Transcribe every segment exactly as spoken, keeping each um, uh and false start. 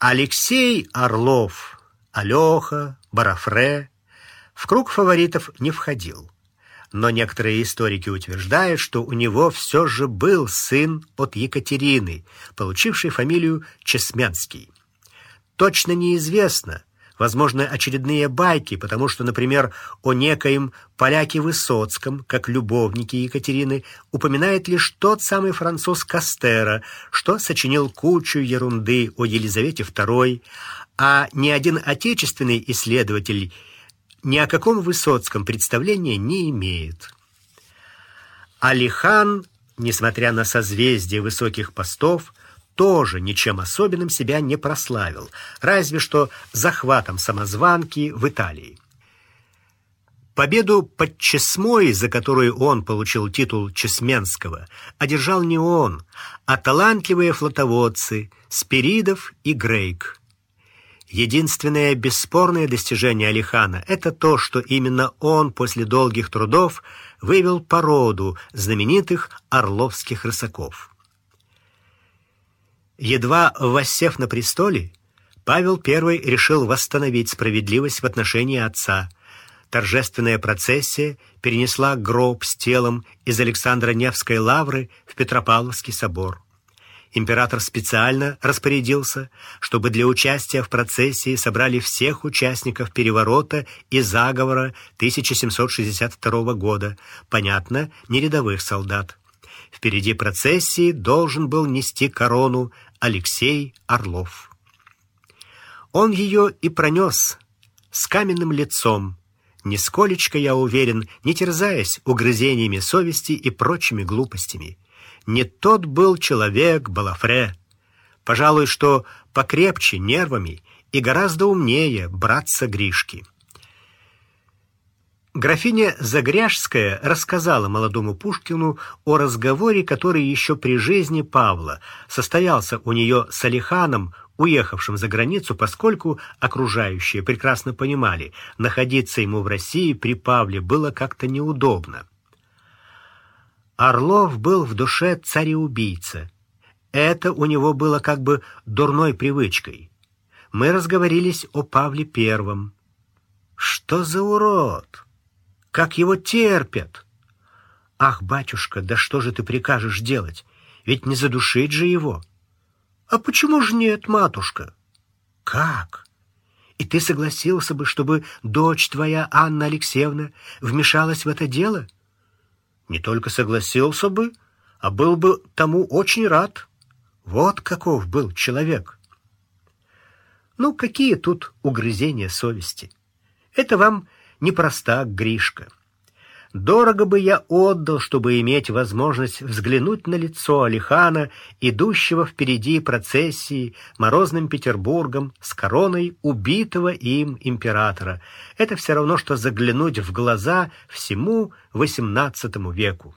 Алексей Орлов, Алёха, Барафре в круг фаворитов не входил. Но некоторые историки утверждают, что у него все же был сын от Екатерины, получивший фамилию Чесменский. Точно неизвестно, возможно, очередные байки, потому что, например, о некоем поляке Высоцком, как любовнике Екатерины, упоминает лишь тот самый француз Кастера, что сочинил кучу ерунды о Елизавете второй, а ни один отечественный исследователь ни о каком Высоцком представления не имеет. Алихан, несмотря на созвездие высоких постов, тоже ничем особенным себя не прославил, разве что захватом самозванки в Италии. Победу под Чесмой, за которую он получил титул Чесменского, одержал не он, а талантливые флотоводцы Спиридов и Грейк. Единственное бесспорное достижение Алихана — это то, что именно он после долгих трудов вывел породу знаменитых орловских рысаков. Едва воссев на престоле, Павел I решил восстановить справедливость в отношении отца. Торжественная процессия перенесла гроб с телом из Александро-Невской лавры в Петропавловский собор. Император специально распорядился, чтобы для участия в процессии собрали всех участников переворота и заговора тысяча семьсот шестьдесят второго года, понятно, не рядовых солдат. Впереди процессии должен был нести корону Алексей Орлов. Он ее и пронес с каменным лицом, нисколечко, я уверен, не терзаясь угрызениями совести и прочими глупостями. Не тот был человек Балафре. Пожалуй, что покрепче нервами и гораздо умнее братца Гришки. Графиня Загряжская рассказала молодому Пушкину о разговоре, который еще при жизни Павла состоялся у нее с Алиханом, уехавшим за границу, поскольку окружающие прекрасно понимали, находиться ему в России при Павле было как-то неудобно. Орлов был в душе цареубийца. Это у него было как бы дурной привычкой. Мы разговорились о Павле Первом. Что за урод? Как его терпят? Ах, батюшка, да что же ты прикажешь делать? Ведь не задушить же его. А почему же нет, матушка? Как? И ты согласился бы, чтобы дочь твоя, Анна Алексеевна, вмешалась в это дело? Не только согласился бы, а был бы тому очень рад. Вот каков был человек. Ну, какие тут угрызения совести? Это вам не простак, Гришка. Дорого бы я отдал, чтобы иметь возможность взглянуть на лицо Алихана, идущего впереди процессии морозным Петербургом с короной убитого им императора. Это все равно, что заглянуть в глаза всему восемнадцатому веку.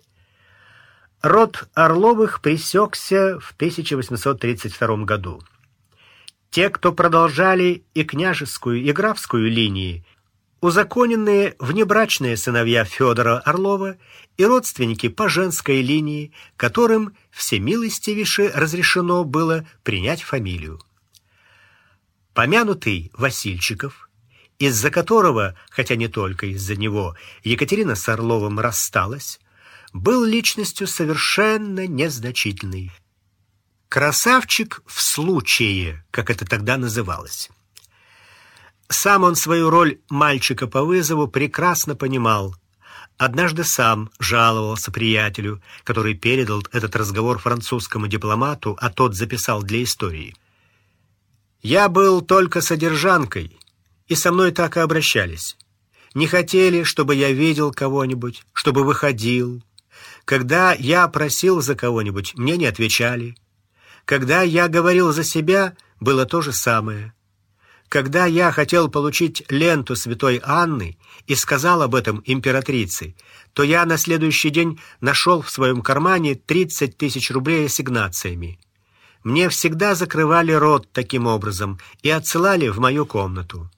Род Орловых пресекся в тысяча восемьсот тридцать втором году. Те, кто продолжали и княжескую, и графскую линии, узаконенные внебрачные сыновья Федора Орлова и родственники по женской линии, которым всемилостивейше разрешено было принять фамилию. Помянутый Васильчиков, из-за которого, хотя не только из-за него, Екатерина с Орловым рассталась, был личностью совершенно незначительной. Красавчик в случае, как это тогда называлось. Сам он свою роль мальчика по вызову прекрасно понимал. Однажды сам жаловался приятелю, который передал этот разговор французскому дипломату, а тот записал для истории. «Я был только содержанкой, и со мной так и обращались. Не хотели, чтобы я видел кого-нибудь, чтобы выходил. Когда я просил за кого-нибудь, мне не отвечали. Когда я говорил за себя, было то же самое. Когда я хотел получить ленту святой Анны и сказал об этом императрице, то я на следующий день нашел в своем кармане тридцать тысяч рублей ассигнациями. Мне всегда закрывали рот таким образом и отсылали в мою комнату».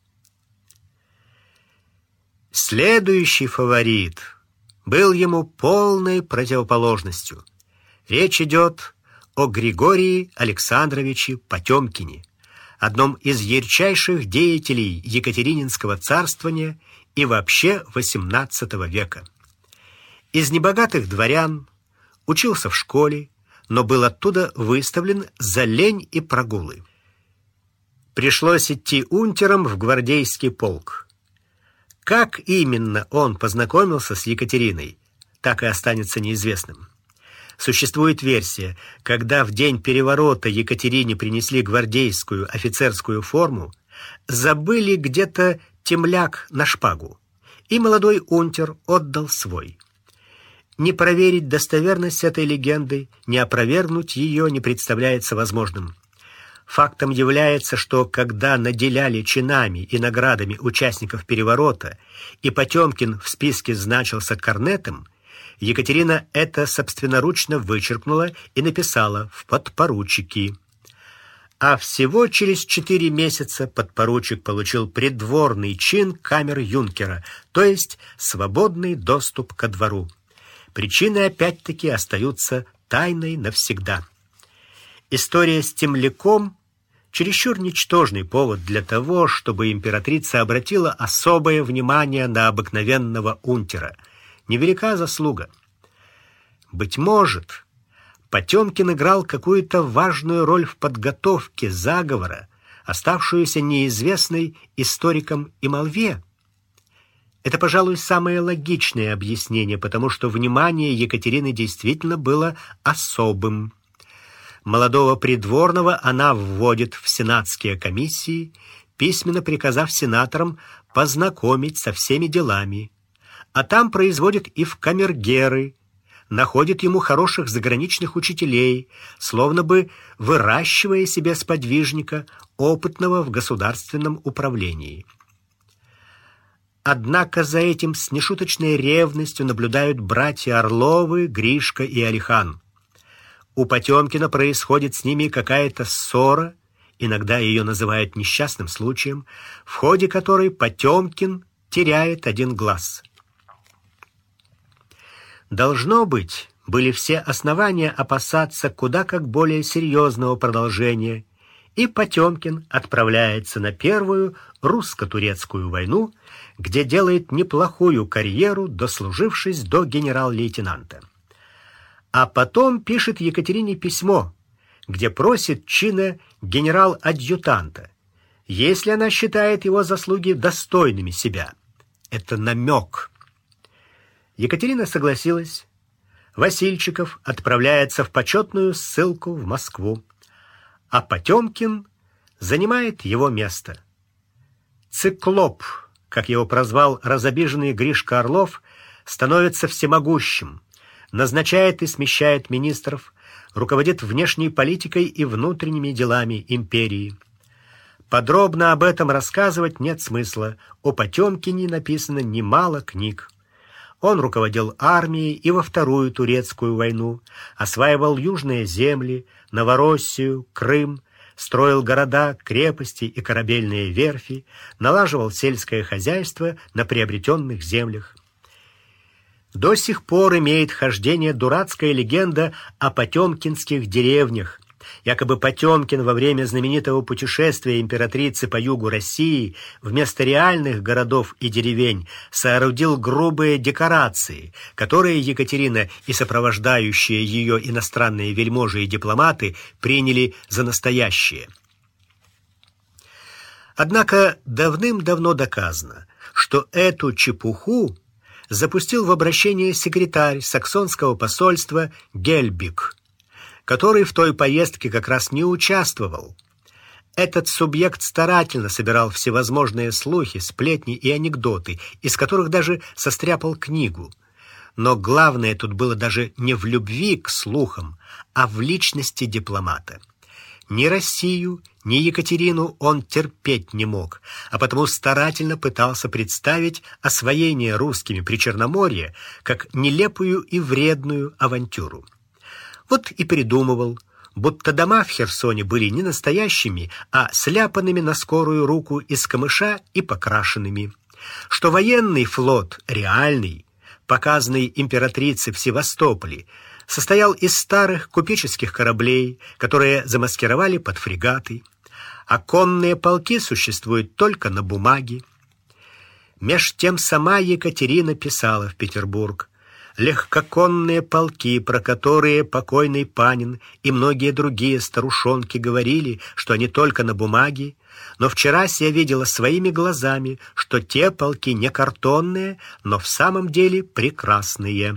Следующий фаворит был ему полной противоположностью. Речь идет о Григории Александровиче Потемкине, одном из ярчайших деятелей Екатерининского царствования и вообще восемнадцатого века. Из небогатых дворян, учился в школе, но был оттуда выставлен за лень и прогулы. Пришлось идти унтером в гвардейский полк. Как именно он познакомился с Екатериной, так и останется неизвестным. Существует версия, когда в день переворота Екатерине принесли гвардейскую офицерскую форму, забыли где-то темляк на шпагу, и молодой унтер отдал свой. Не проверить достоверность этой легенды, не опровергнуть ее не представляется возможным. Фактом является, что когда наделяли чинами и наградами участников переворота, и Потемкин в списке значился корнетом, Екатерина это собственноручно вычеркнула и написала в подпоручики. А всего через четыре месяца подпоручик получил придворный чин камер-юнкера, то есть свободный доступ ко двору. Причины опять-таки остаются тайной навсегда. История с темляком — чересчур ничтожный повод для того, чтобы императрица обратила особое внимание на обыкновенного унтера. Невелика заслуга. Быть может, Потемкин играл какую-то важную роль в подготовке заговора, оставшуюся неизвестной историкам и молве. Это, пожалуй, самое логичное объяснение, потому что внимание Екатерины действительно было особым. Молодого придворного она вводит в сенатские комиссии, письменно приказав сенаторам познакомить со всеми делами, а там производит и в камергеры, находит ему хороших заграничных учителей, словно бы выращивая себе сподвижника, опытного в государственном управлении. Однако за этим с нешуточной ревностью наблюдают братья Орловы, Гришка и Алихан. У Потемкина происходит с ними какая-то ссора, иногда ее называют несчастным случаем, в ходе которой Потемкин теряет один глаз. Должно быть, были все основания опасаться куда как более серьезного продолжения, и Потемкин отправляется на первую русско-турецкую войну, где делает неплохую карьеру, дослужившись до генерал-лейтенанта. А потом пишет Екатерине письмо, где просит чина генерал-адъютанта, если она считает его заслуги достойными себя. Это намек. Екатерина согласилась. Васильчиков отправляется в почетную ссылку в Москву, а Потемкин занимает его место. Циклоп, как его прозвал разобиженный Гришка Орлов, становится всемогущим, назначает и смещает министров, руководит внешней политикой и внутренними делами империи. Подробно об этом рассказывать нет смысла. О Потемкине написано немало книг. Он руководил армией и во Вторую турецкую войну, осваивал южные земли, Новороссию, Крым, строил города, крепости и корабельные верфи, налаживал сельское хозяйство на приобретенных землях. До сих пор имеет хождение дурацкая легенда о потемкинских деревнях. Якобы Потемкин во время знаменитого путешествия императрицы по югу России вместо реальных городов и деревень соорудил грубые декорации, которые Екатерина и сопровождающие ее иностранные вельможи и дипломаты приняли за настоящие. Однако давным-давно доказано, что эту чепуху запустил в обращение секретарь саксонского посольства Гельбиг, который в той поездке как раз не участвовал. Этот субъект старательно собирал всевозможные слухи, сплетни и анекдоты, из которых даже состряпал книгу. Но главное тут было даже не в любви к слухам, а в личности дипломата. Ни Россию, ни Екатерину он терпеть не мог, а потому старательно пытался представить освоение русскими Причерноморья как нелепую и вредную авантюру. Вот и придумывал, будто дома в Херсоне были не настоящими, а сляпанными на скорую руку из камыша и покрашенными, что военный флот реальный, показанный императрице в Севастополе, состоял из старых купеческих кораблей, которые замаскировали под фрегаты, а конные полки существуют только на бумаге. Меж тем сама Екатерина писала в Петербург: легкоконные полки, про которые покойный Панин и многие другие старушонки говорили, что они только на бумаге, но вчера я видела своими глазами, что те полки не картонные, но в самом деле прекрасные.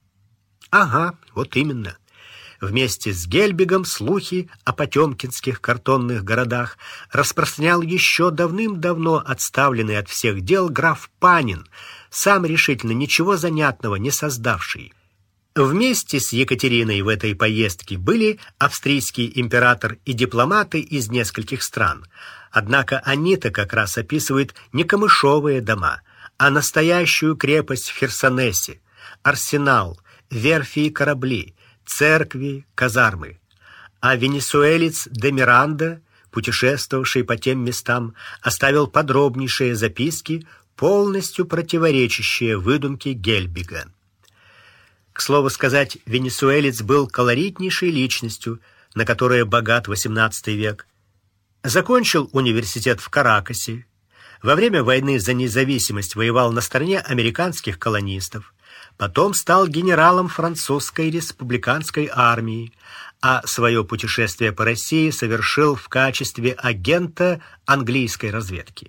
Ага, вот именно. Вместе с Гельбигом слухи о потемкинских картонных городах распространял еще давным-давно отставленный от всех дел граф Панин, сам решительно ничего занятного не создавший. Вместе с Екатериной в этой поездке были австрийский император и дипломаты из нескольких стран. Однако они-то как раз описывают не камышовые дома, а настоящую крепость в Херсонесе, арсенал, верфи и корабли, церкви, казармы. А венесуэлец де Миранда, путешествовавший по тем местам, оставил подробнейшие записки, полностью противоречащие выдумке Гельбига. К слову сказать, венесуэлец был колоритнейшей личностью, на которой богат восемнадцатый век. Закончил университет в Каракасе. Во время войны за независимость воевал на стороне американских колонистов. Потом стал генералом французской республиканской армии, а свое путешествие по России совершил в качестве агента английской разведки.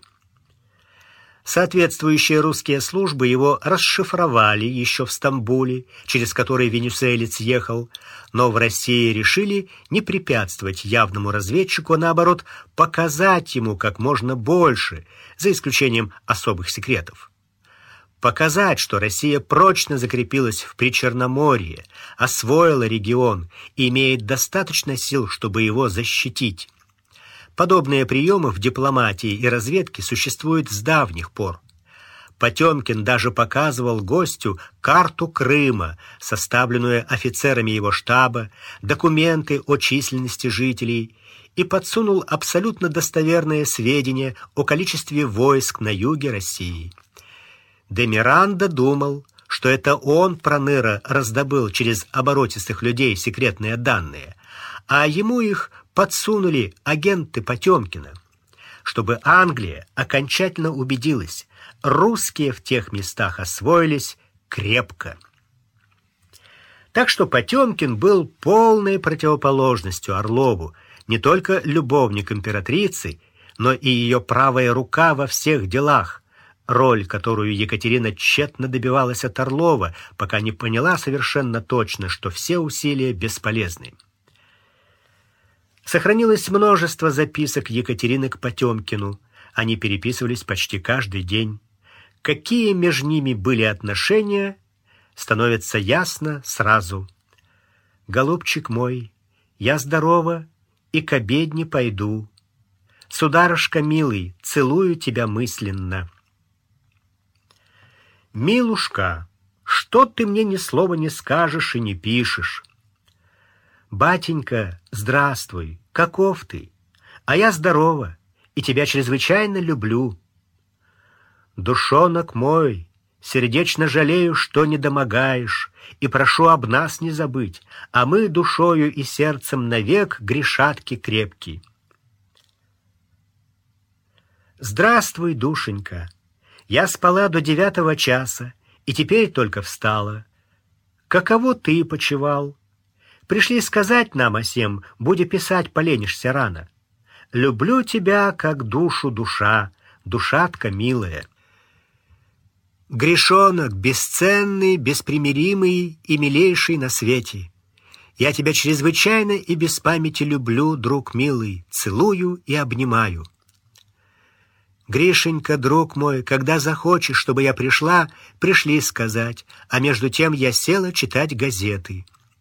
Соответствующие русские службы его расшифровали еще в Стамбуле, через который венесуэлец ехал, но в России решили не препятствовать явному разведчику, а наоборот, показать ему как можно больше, за исключением особых секретов. Показать, что Россия прочно закрепилась в Причерноморье, освоила регион и имеет достаточно сил, чтобы его защитить. Подобные приемы в дипломатии и разведке существуют с давних пор. Потемкин даже показывал гостю карту Крыма, составленную офицерами его штаба, документы о численности жителей, и подсунул абсолютно достоверные сведения о количестве войск на юге России. Де Миранда думал, что это он, проныра, раздобыл через оборотистых людей секретные данные, а ему их подсунули агенты Потемкина, чтобы Англия окончательно убедилась, русские в тех местах освоились крепко. Так что Потемкин был полной противоположностью Орлову, не только любовник императрицы, но и ее правая рука во всех делах, роль, которую Екатерина тщетно добивалась от Орлова, пока не поняла совершенно точно, что все усилия бесполезны. Сохранилось множество записок Екатерины к Потемкину. Они переписывались почти каждый день. Какие между ними были отношения, становится ясно сразу. «Голубчик мой, я здорова и к обедне пойду. Сударушка милый, целую тебя мысленно. Милушка, что ты мне ни слова не скажешь и не пишешь? Батенька, здравствуй, каков ты? А я здорова и тебя чрезвычайно люблю. Душонок мой, сердечно жалею, что не домогаешь, и прошу об нас не забыть, а мы душою и сердцем навек грешатки крепки. Здравствуй, душенька. Я спала до девятого часа, и теперь только встала. Каково ты почевал? Пришли сказать нам о сем, будя писать поленишься рано. Люблю тебя, как душу душа, душатка милая. Грешонок, бесценный, беспримиримый и милейший на свете. Я тебя чрезвычайно и без памяти люблю, друг милый, целую и обнимаю. Гришенька, друг мой, когда захочешь, чтобы я пришла, пришли сказать, а между тем я села читать газеты.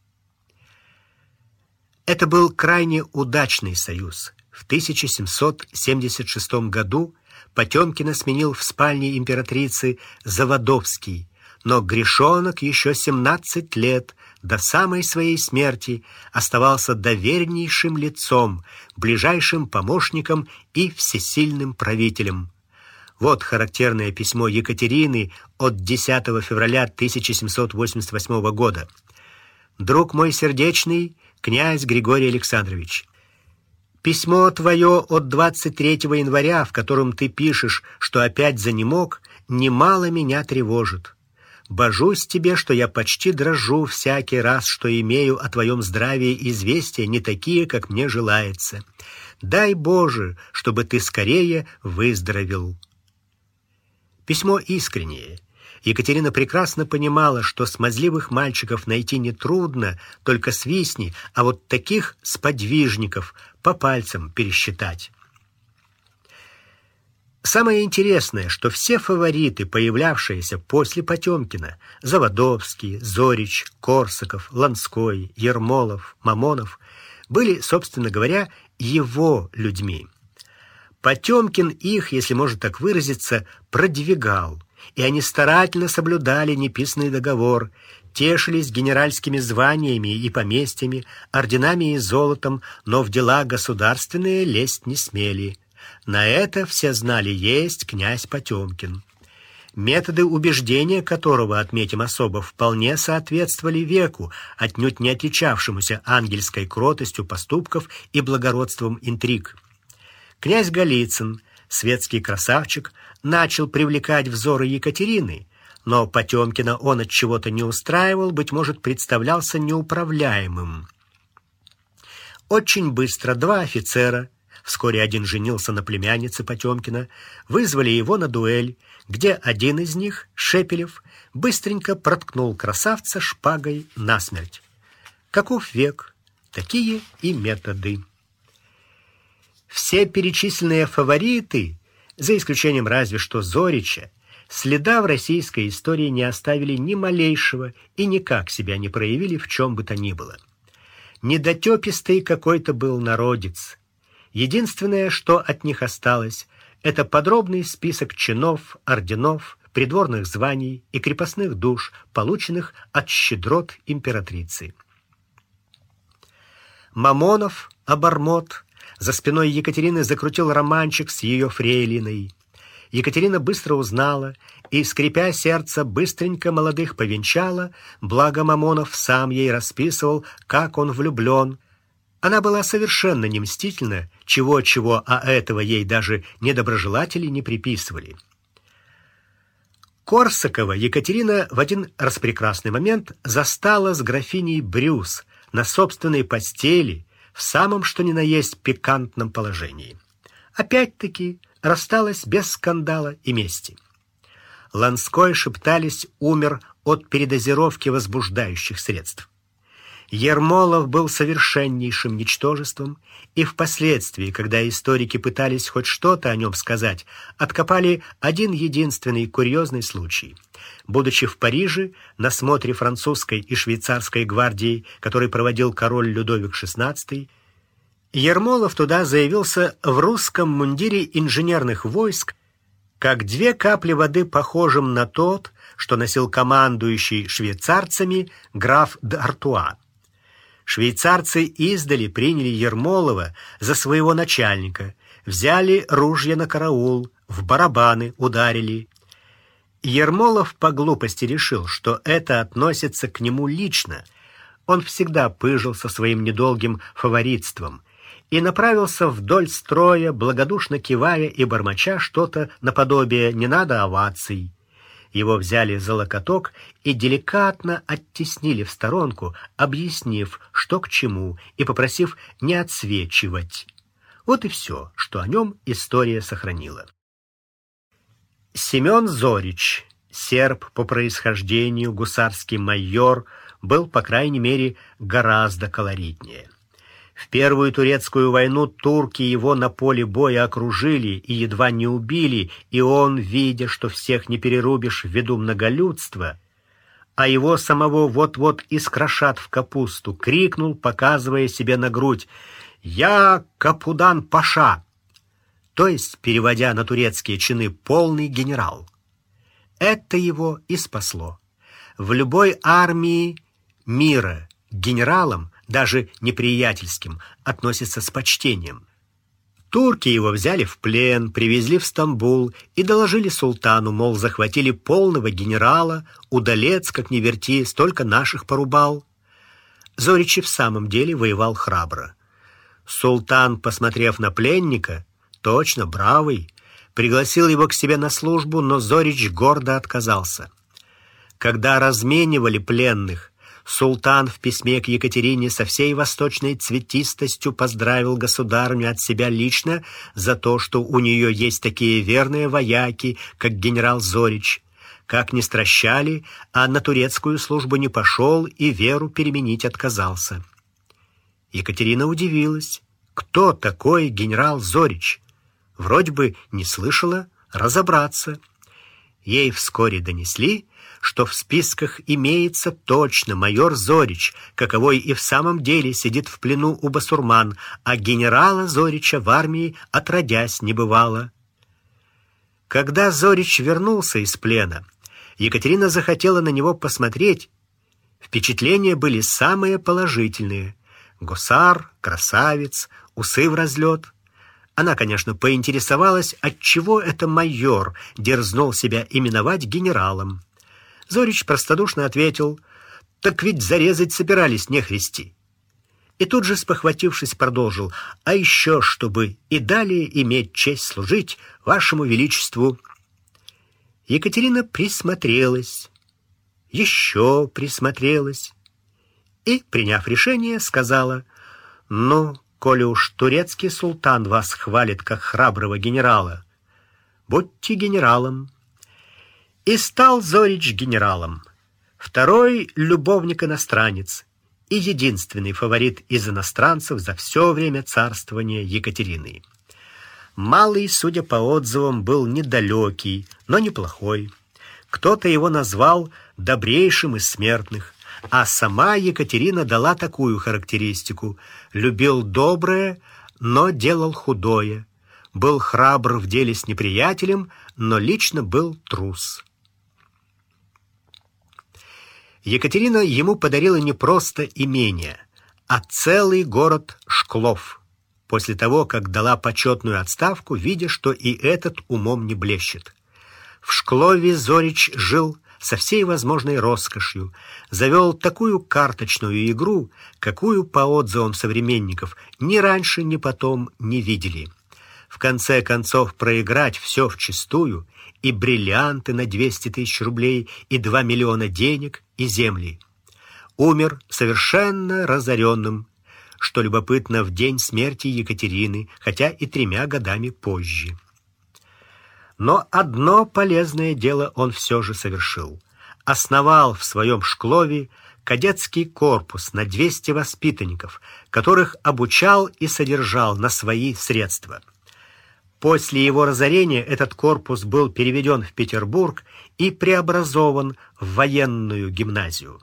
Это был крайне удачный союз. В тысяча семьсот семьдесят шестом году Потемкина сменил в спальне императрицы Заводовский, но Гришонок еще семнадцать лет до самой своей смерти оставался довереннейшим лицом, ближайшим помощником и всесильным правителем. Вот характерное письмо Екатерины от десятого февраля тысяча семьсот восемьдесят восьмого года. «Друг мой сердечный, князь Григорий Александрович, Письмо твое от двадцать третьего января, в котором ты пишешь, что опять занемог, немало меня тревожит. Божусь тебе, что я почти дрожу всякий раз, что имею о твоем здравии известия не такие, как мне желается. Дай Боже, чтобы ты скорее выздоровел. Письмо искреннее. Екатерина прекрасно понимала, что смазливых мальчиков найти нетрудно, только свистни, а вот таких сподвижников по пальцам пересчитать. Самое интересное, что все фавориты, появлявшиеся после Потёмкина, Заводовский, Зорич, Корсаков, Ланской, Ермолов, Мамонов, были, собственно говоря, его людьми. Потёмкин их, если можно так выразиться, продвигал, и они старательно соблюдали неписанный договор, тешились генеральскими званиями и поместьями, орденами и золотом, но в дела государственные лезть не смели. На это все знали есть князь Потёмкин, методы убеждения которого, отметим особо, вполне соответствовали веку, отнюдь не отличавшемуся ангельской кротостью поступков и благородством интриг. Князь Голицын, светский красавчик, начал привлекать взоры Екатерины, но Потёмкина он от чего-то не устраивал, быть может, представлялся неуправляемым. Очень быстро два офицера, вскоре один женился на племяннице Потёмкина, вызвали его на дуэль, где один из них, Шепелев, быстренько проткнул красавца шпагой насмерть. Каков век, такие и методы. Все перечисленные фавориты, за исключением разве что Зорича, следа в российской истории не оставили ни малейшего и никак себя не проявили в чем бы то ни было. Недотёпистый какой-то был народец. Единственное, что от них осталось, это подробный список чинов, орденов, придворных званий и крепостных душ, полученных от щедрот императрицы. Мамонов, обормот, за спиной Екатерины закрутил романчик с ее фрейлиной. Екатерина быстро узнала и, скрипя сердце, быстренько молодых повенчала, благо Мамонов сам ей расписывал, как он влюблен. Она была совершенно не мстительна, чего-чего, а этого ей даже недоброжелатели не приписывали. Корсакова Екатерина в один распрекрасный момент застала с графиней Брюс на собственной постели в самом что ни на есть пикантном положении. Опять-таки рассталась без скандала и мести. Ланской, шептались, умер от передозировки возбуждающих средств. Ермолов был совершеннейшим ничтожеством, и впоследствии, когда историки пытались хоть что-то о нем сказать, откопали один единственный курьезный случай. Будучи в Париже на смотре французской и швейцарской гвардии, который проводил король Людовик шестнадцатый, Ермолов туда заявился в русском мундире инженерных войск, как две капли воды похожим на тот, что носил командующий швейцарцами граф д'Артуа. Швейцарцы издали приняли Ермолова за своего начальника, взяли ружья на караул, в барабаны ударили. Ермолов по глупости решил, что это относится к нему лично. Он всегда пыжился своим недолгим фаворитством и направился вдоль строя, благодушно кивая и бормоча что-то наподобие «не надо оваций». Его взяли за локоток и деликатно оттеснили в сторонку, объяснив, что к чему, и попросив не отсвечивать. Вот и все, что о нем история сохранила. Семен Зорич, серб по происхождению, гусарский майор, был, по крайней мере, гораздо колоритнее. В Первую турецкую войну турки его на поле боя окружили и едва не убили, и он, видя, что всех не перерубишь ввиду многолюдства, а его самого вот-вот искрошат в капусту, крикнул, показывая себе на грудь: «Я Капудан-паша!», то есть, переводя на турецкие чины, полный генерал. Это его и спасло. В любой армии мира к генералам, даже неприятельским, относятся с почтением. Турки его взяли в плен, привезли в Стамбул и доложили султану, мол, захватили полного генерала, удалец, как ни верти, столько наших порубал. Зорич в самом деле воевал храбро. Султан, посмотрев на пленника, точно бравый, пригласил его к себе на службу, но Зорич гордо отказался. Когда разменивали пленных, султан в письме к Екатерине со всей восточной цветистостью поздравил государыню от себя лично за то, что у нее есть такие верные вояки, как генерал Зорич. Как ни стращали, а на турецкую службу не пошел и веру переменить отказался. Екатерина удивилась, кто такой генерал Зорич. Вроде бы не слышала, разобраться. Ей вскоре донесли, что в списках имеется точно майор Зорич, каковой и в самом деле сидит в плену у басурман, а генерала Зорича в армии отродясь не бывало. Когда Зорич вернулся из плена, Екатерина захотела на него посмотреть. Впечатления были самые положительные. Гусар, красавец, усы в разлет. Она, конечно, поинтересовалась, отчего это майор дерзнул себя именовать генералом. Зорич простодушно ответил: «Так ведь зарезать собирались нехристи». И тут же, спохватившись, продолжил: «А еще, чтобы и далее иметь честь служить вашему величеству». Екатерина присмотрелась, еще присмотрелась и, приняв решение, сказала: «Ну, коли уж турецкий султан вас хвалит как храброго генерала, будьте генералом». И стал Зорич генералом, второй любовник-иностранец и единственный фаворит из иностранцев за все время царствования Екатерины. Малый, судя по отзывам, был недалекий, но неплохой. Кто-то его назвал добрейшим из смертных, а сама Екатерина дала такую характеристику: любил доброе, но делал худое, был храбр в деле с неприятелем, но лично был трус. Екатерина ему подарила не просто имение, а целый город Шклов, после того, как дала почетную отставку, видя, что и этот умом не блещет. В Шклове Зорич жил со всей возможной роскошью, завел такую карточную игру, какую, по отзывам современников, ни раньше, ни потом не видели. В конце концов, проиграть все вчистую, и бриллианты на двести тысяч рублей, и два миллиона денег, и земли. Умер совершенно разоренным, что любопытно, в день смерти Екатерины, хотя и тремя годами позже. Но одно полезное дело он все же совершил. Основал в своем Шклове кадетский корпус на двести воспитанников, которых обучал и содержал на свои средства. После его разорения этот корпус был переведен в Петербург и преобразован в военную гимназию.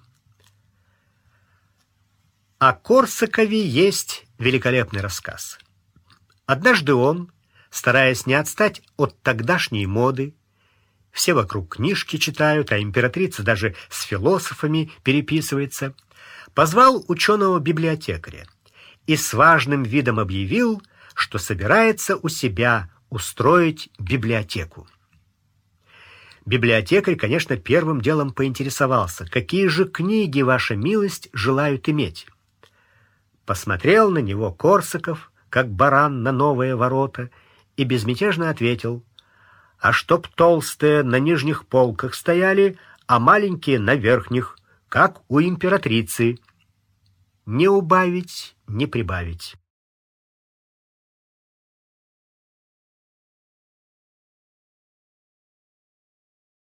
О Корсакове есть великолепный рассказ. Однажды он, стараясь не отстать от тогдашней моды, все вокруг книжки читают, а императрица даже с философами переписывается, позвал ученого-библиотекаря и с важным видом объявил, что собирается у себя устроить библиотеку. Библиотекарь, конечно, первым делом поинтересовался: какие же книги, ваша милость, желают иметь? Посмотрел на него Корсаков, как баран на новые ворота, и безмятежно ответил: а чтоб толстые на нижних полках стояли, а маленькие на верхних, как у императрицы. Не убавить, не прибавить.